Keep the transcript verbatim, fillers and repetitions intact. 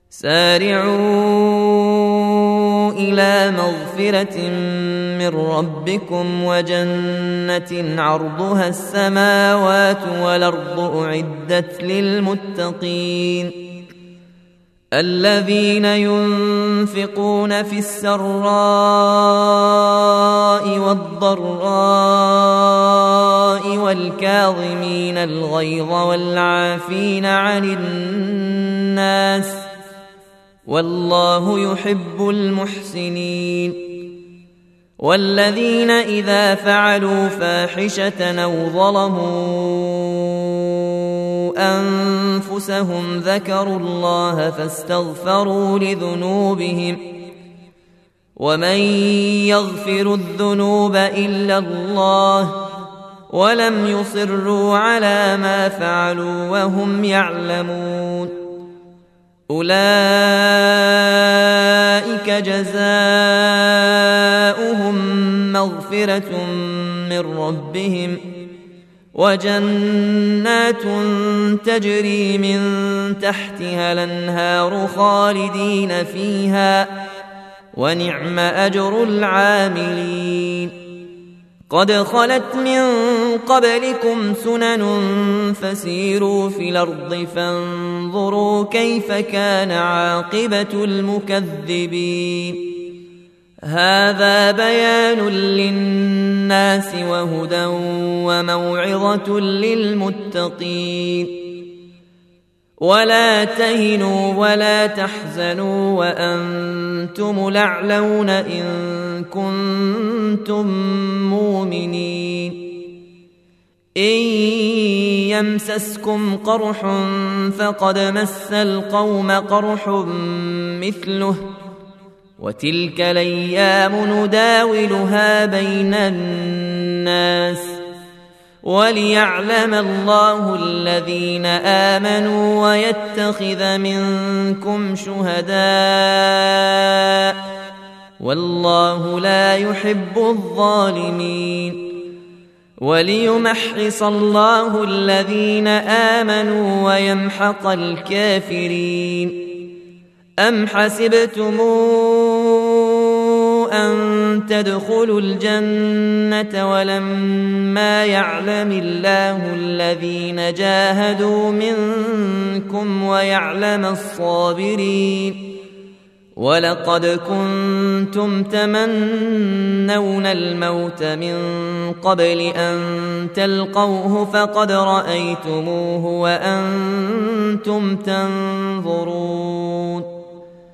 سارعوا إلى مغفرة من ربكم وجنة عرضها السماوات والأرض أعدت للمتقين الذين ينفقون في السراء والضراء والكاظمين الغيظ والعافين عن الناس والله يحب المحسنين والذين إذا فعلوا فاحشة أو ظلموا أنفسهم ذكروا الله فاستغفروا لذنوبهم ومن يغفر الذنوب إلا الله ولم يصروا على ما فعلوا وهم يعلمون أولئك جزاؤهم مغفرة من ربهم وجنات تجري من تحتها الأنهار خالدين فيها ونعم أجر العاملين قد خلت من قبلكم سنن فسيروا في الأرض فانظروا كيف كان عاقبة المكذبين هذا بيان للناس وهدى وموعظة للمتقين ولا تهنوا ولا تحزنوا وأنتم الأعلون إن كنتم مؤمنين إن يمسسكم قرح فقد مس القوم قرح مثله وتلك الأيام نداولها بين الناس وليعلم الله الذين آمنوا ويتخذ منكم شهداء والله لا يحب الظالمين وليمحص الله الذين آمنوا ويمحق الكافرين أم حسبتم أن تدخلوا الجنة ولما يعلم الله الذين جاهدوا منكم ويعلم الصابرين ولقد كنتم تمنون الموت من قبل أن تلقوه فقد رأيتموه وأنتم تنظرون